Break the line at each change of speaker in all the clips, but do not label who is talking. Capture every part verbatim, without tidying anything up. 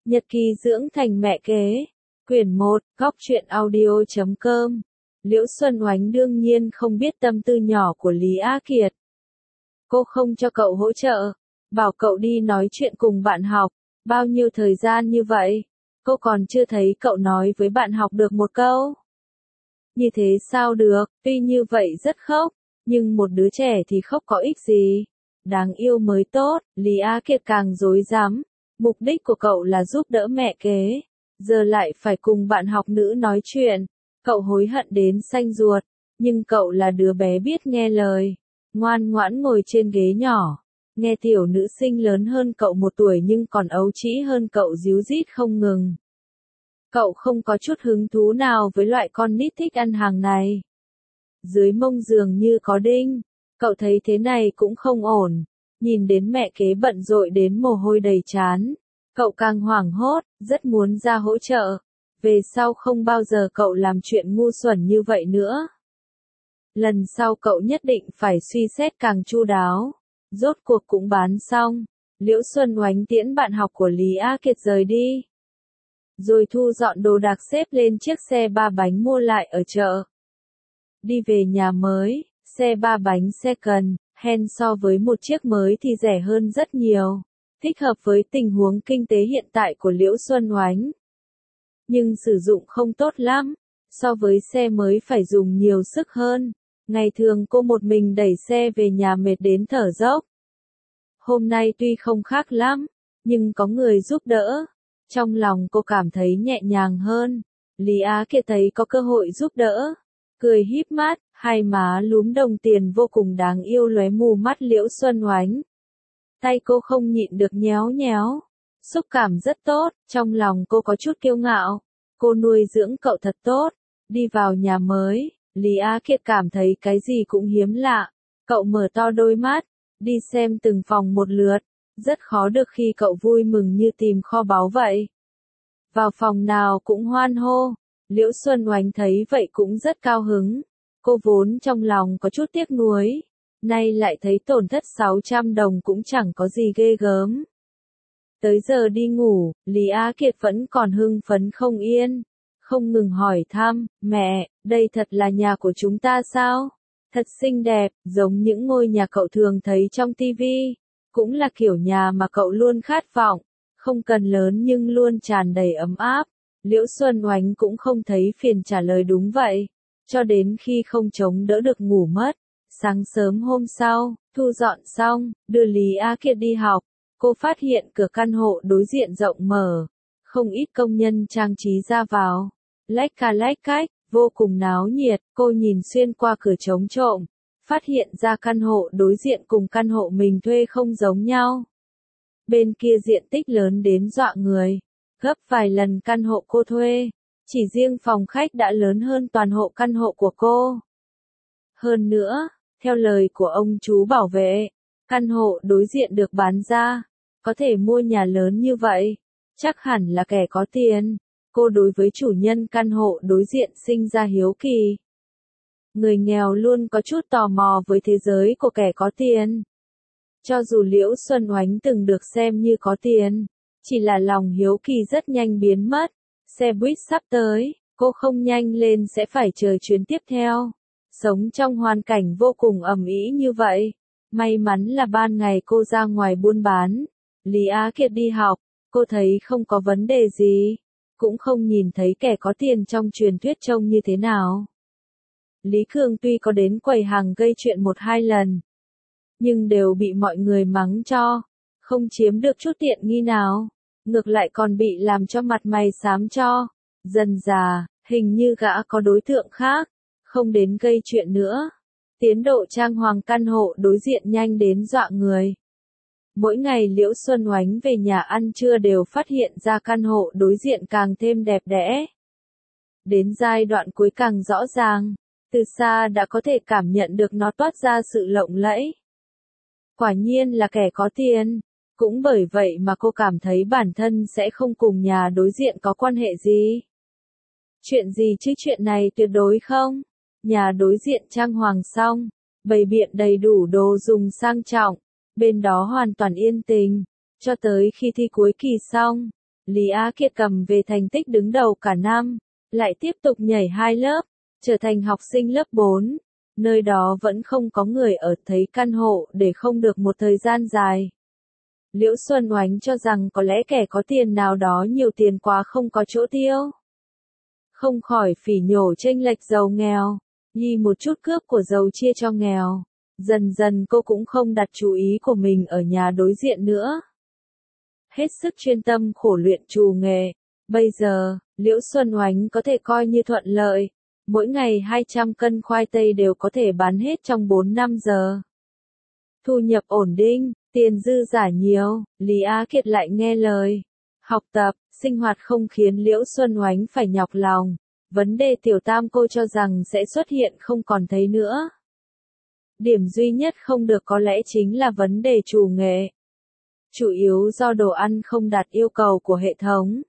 Nhật ký dưỡng thành mẹ kế. Quyển một, góc truyện audio chấm com. Liễu Xuân Oánh đương nhiên không biết tâm tư nhỏ của Lý Á Kiệt. Cô không cho cậu hỗ trợ, bảo cậu đi nói chuyện cùng bạn học. Bao nhiêu thời gian như vậy, cô còn chưa thấy cậu nói với bạn học được một câu. Như thế sao được, tuy như vậy rất khóc, nhưng một đứa trẻ thì khóc có ích gì. Đáng yêu mới tốt, Lý Á Kiệt càng rối rắm. Mục đích của cậu là giúp đỡ mẹ kế, giờ lại phải cùng bạn học nữ nói chuyện. Cậu hối hận đến xanh ruột, nhưng cậu là đứa bé biết nghe lời, ngoan ngoãn ngồi trên ghế nhỏ, nghe tiểu nữ sinh lớn hơn cậu một tuổi nhưng còn ấu trĩ hơn cậu díu dít không ngừng. Cậu không có chút hứng thú nào với loại con nít thích ăn hàng này. Dưới mông giường như có đinh, cậu thấy thế này cũng không ổn. Nhìn đến mẹ kế bận rộn đến mồ hôi đầy trán, cậu càng hoảng hốt, rất muốn ra hỗ trợ. Về sau không bao giờ cậu làm chuyện ngu xuẩn như vậy nữa. Lần sau cậu nhất định phải suy xét càng chu đáo. Rốt cuộc cũng bán xong, Liễu Xuân Oánh tiễn bạn học của Lý Á Kiệt rời đi. Rồi thu dọn đồ đạc xếp lên chiếc xe ba bánh mua lại ở chợ. Đi về nhà mới, xe ba bánh second hand so với một chiếc mới thì rẻ hơn rất nhiều, thích hợp với tình huống kinh tế hiện tại của Liễu Xuân Oánh. Nhưng sử dụng không tốt lắm, so với xe mới phải dùng nhiều sức hơn. Ngày thường cô một mình đẩy xe về nhà mệt đến thở dốc. Hôm nay tuy không khác lắm, nhưng có người giúp đỡ. Trong lòng cô cảm thấy nhẹ nhàng hơn. Lý Á Kiệt thấy có cơ hội giúp đỡ, cười híp mắt, hai má lúm đồng tiền vô cùng đáng yêu lóe mù mắt Liễu Xuân Oánh. Tay cô không nhịn được nhéo nhéo, xúc cảm rất tốt, trong lòng cô có chút kiêu ngạo. Cô nuôi dưỡng cậu thật tốt. Đi vào nhà mới, Lý Á Kiệt cảm thấy cái gì cũng hiếm lạ. Cậu mở to đôi mắt, đi xem từng phòng một lượt. Rất khó được khi cậu vui mừng như tìm kho báu vậy. Vào phòng nào cũng hoan hô. Liễu Xuân Oánh thấy vậy cũng rất cao hứng. Cô vốn trong lòng có chút tiếc nuối, nay lại thấy tổn thất sáu trăm đồng cũng chẳng có gì ghê gớm. Tới giờ đi ngủ, Lý Á Kiệt vẫn còn hưng phấn không yên, không ngừng hỏi thăm, mẹ, đây thật là nhà của chúng ta sao? Thật xinh đẹp, giống những ngôi nhà cậu thường thấy trong tivi, cũng là kiểu nhà mà cậu luôn khát vọng, không cần lớn nhưng luôn tràn đầy ấm áp. Liễu Xuân Oánh cũng không thấy phiền trả lời đúng vậy, cho đến khi không chống đỡ được ngủ mất. Sáng sớm hôm sau, thu dọn xong, đưa Lý Á Kiệt đi học, cô phát hiện cửa căn hộ đối diện rộng mở, không ít công nhân trang trí ra vào, lách ca lách cách, vô cùng náo nhiệt. Cô nhìn xuyên qua cửa trống trộm, phát hiện ra căn hộ đối diện cùng căn hộ mình thuê không giống nhau. Bên kia diện tích lớn đến dọa người, gấp vài lần căn hộ cô thuê, chỉ riêng phòng khách đã lớn hơn toàn hộ căn hộ của cô. Hơn nữa, theo lời của ông chú bảo vệ, căn hộ đối diện được bán ra, có thể mua nhà lớn như vậy, chắc hẳn là kẻ có tiền. Cô đối với chủ nhân căn hộ đối diện sinh ra hiếu kỳ. Người nghèo luôn có chút tò mò với thế giới của kẻ có tiền. Cho dù Liễu Xuân Oánh từng được xem như có tiền, chỉ là lòng hiếu kỳ rất nhanh biến mất. Xe buýt sắp tới, cô không nhanh lên sẽ phải chờ chuyến tiếp theo. Sống trong hoàn cảnh vô cùng ầm ĩ như vậy, may mắn là ban ngày cô ra ngoài buôn bán. Lý Á Kiệt đi học, cô thấy không có vấn đề gì, cũng không nhìn thấy kẻ có tiền trong truyền thuyết trông như thế nào. Lý Cường tuy có đến quầy hàng gây chuyện một hai lần, nhưng đều bị mọi người mắng cho, không chiếm được chút tiện nghi nào, ngược lại còn bị làm cho mặt mày xám cho. Dần dà, hình như gã có đối tượng khác, không đến gây chuyện nữa. Tiến độ trang hoàng căn hộ đối diện nhanh đến dọa người. Mỗi ngày Liễu Xuân Oánh về nhà ăn trưa đều phát hiện ra căn hộ đối diện càng thêm đẹp đẽ. Đến giai đoạn cuối càng rõ ràng, từ xa đã có thể cảm nhận được nó toát ra sự lộng lẫy. Quả nhiên là kẻ có tiền, cũng bởi vậy mà cô cảm thấy bản thân sẽ không cùng nhà đối diện có quan hệ gì. Chuyện gì chứ, chuyện này tuyệt đối không. Nhà đối diện trang hoàng xong, bày biện đầy đủ đồ dùng sang trọng, bên đó hoàn toàn yên tĩnh, cho tới khi thi cuối kỳ xong, Lý Á Kiệt cầm về thành tích đứng đầu cả năm, lại tiếp tục nhảy hai lớp, trở thành học sinh lớp bốn. Nơi đó vẫn không có người ở, thấy căn hộ để không được một thời gian dài. Liễu Xuân Oánh cho rằng có lẽ kẻ có tiền nào đó nhiều tiền quá không có chỗ tiêu. Không khỏi phỉ nhổ chênh lệch giàu nghèo, nhi một chút cướp của giàu chia cho nghèo. Dần dần cô cũng không đặt chú ý của mình ở nhà đối diện nữa. Hết sức chuyên tâm khổ luyện trù nghề. Bây giờ, Liễu Xuân Oánh có thể coi như thuận lợi. Mỗi ngày hai trăm cân khoai tây đều có thể bán hết trong bốn năm giờ. Thu nhập ổn định, tiền dư giả nhiều, Lý Á Kiệt lại nghe lời. Học tập, sinh hoạt không khiến Liễu Xuân Oánh phải nhọc lòng. Vấn đề tiểu tam cô cho rằng sẽ xuất hiện không còn thấy nữa. Điểm duy nhất không được có lẽ chính là vấn đề trù nghệ. Chủ yếu do đồ ăn không đạt yêu cầu của hệ thống.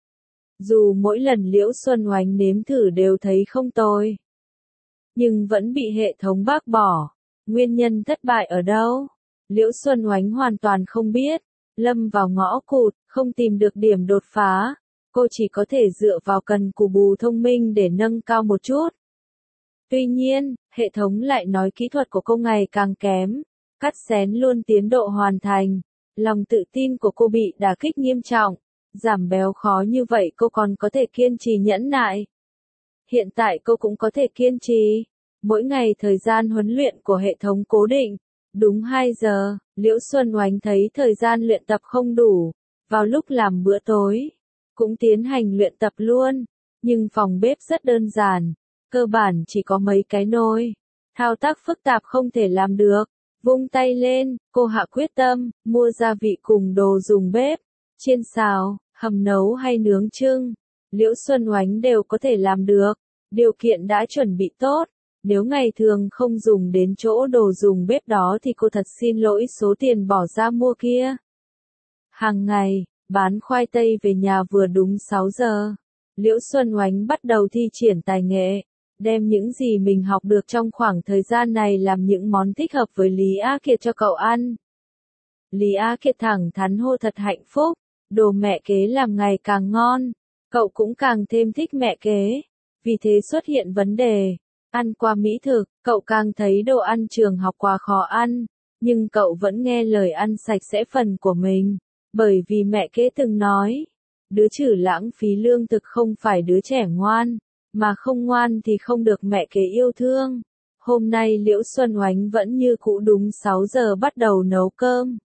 Dù mỗi lần Liễu Xuân Oánh nếm thử đều thấy không tồi, nhưng vẫn bị hệ thống bác bỏ. Nguyên nhân thất bại ở đâu? Liễu Xuân Oánh hoàn toàn không biết. Lâm vào ngõ cụt, không tìm được điểm đột phá. Cô chỉ có thể dựa vào cần cù bù thông minh để nâng cao một chút. Tuy nhiên, hệ thống lại nói kỹ thuật của cô ngày càng kém, cắt xén luôn tiến độ hoàn thành. Lòng tự tin của cô bị đả kích nghiêm trọng. Giảm béo khó như vậy cô còn có thể kiên trì nhẫn nại. Hiện tại cô cũng có thể kiên trì. Mỗi ngày thời gian huấn luyện của hệ thống cố định. Đúng hai giờ, Liễu Xuân Oánh thấy thời gian luyện tập không đủ. Vào lúc làm bữa tối, cũng tiến hành luyện tập luôn. Nhưng phòng bếp rất đơn giản. Cơ bản chỉ có mấy cái nồi. Thao tác phức tạp không thể làm được. Vung tay lên, cô hạ quyết tâm, mua gia vị cùng đồ dùng bếp. Chiên xào, hầm nấu hay nướng trưng. Liễu Xuân Oánh đều có thể làm được. Điều kiện đã chuẩn bị tốt. Nếu ngày thường không dùng đến chỗ đồ dùng bếp đó thì cô thật xin lỗi số tiền bỏ ra mua kia. Hàng ngày, bán khoai tây về nhà vừa đúng sáu giờ. Liễu Xuân Oánh bắt đầu thi triển tài nghệ. Đem những gì mình học được trong khoảng thời gian này làm những món thích hợp với Lý Á Kiệt cho cậu ăn. Lý Á Kiệt thẳng thắn hô thật hạnh phúc. Đồ mẹ kế làm ngày càng ngon. Cậu cũng càng thêm thích mẹ kế. Vì thế xuất hiện vấn đề. Ăn qua mỹ thực, cậu càng thấy đồ ăn trường học quá khó ăn. Nhưng cậu vẫn nghe lời ăn sạch sẽ phần của mình. Bởi vì mẹ kế từng nói. Đứa trừ lãng phí lương thực không phải đứa trẻ ngoan. Mà không ngoan thì không được mẹ kế yêu thương. Hôm nay Liễu Xuân Oánh vẫn như cũ đúng sáu giờ bắt đầu nấu cơm.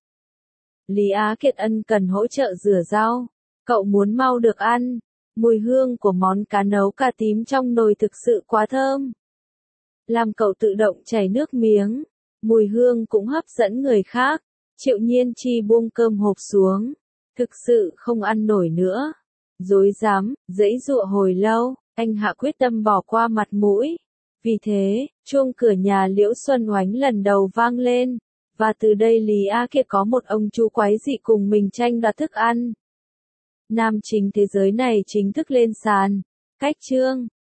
Lý Á Kiệt ân cần hỗ trợ rửa rau. Cậu muốn mau được ăn. Mùi hương của món cá nấu cà tím trong nồi thực sự quá thơm. Làm cậu tự động chảy nước miếng. Mùi hương cũng hấp dẫn người khác. Triệu Nhiên Chi buông cơm hộp xuống. Thực sự không ăn nổi nữa. Dối dám, giãy giụa hồi lâu, anh hạ quyết tâm bỏ qua mặt mũi. Vì thế, chuông cửa nhà Liễu Xuân Oánh lần đầu vang lên. Và từ đây Lý Á Kiệt có một ông chú quái dị cùng mình tranh đoạt thức ăn. Nam chính thế giới này chính thức lên sàn. Cách chương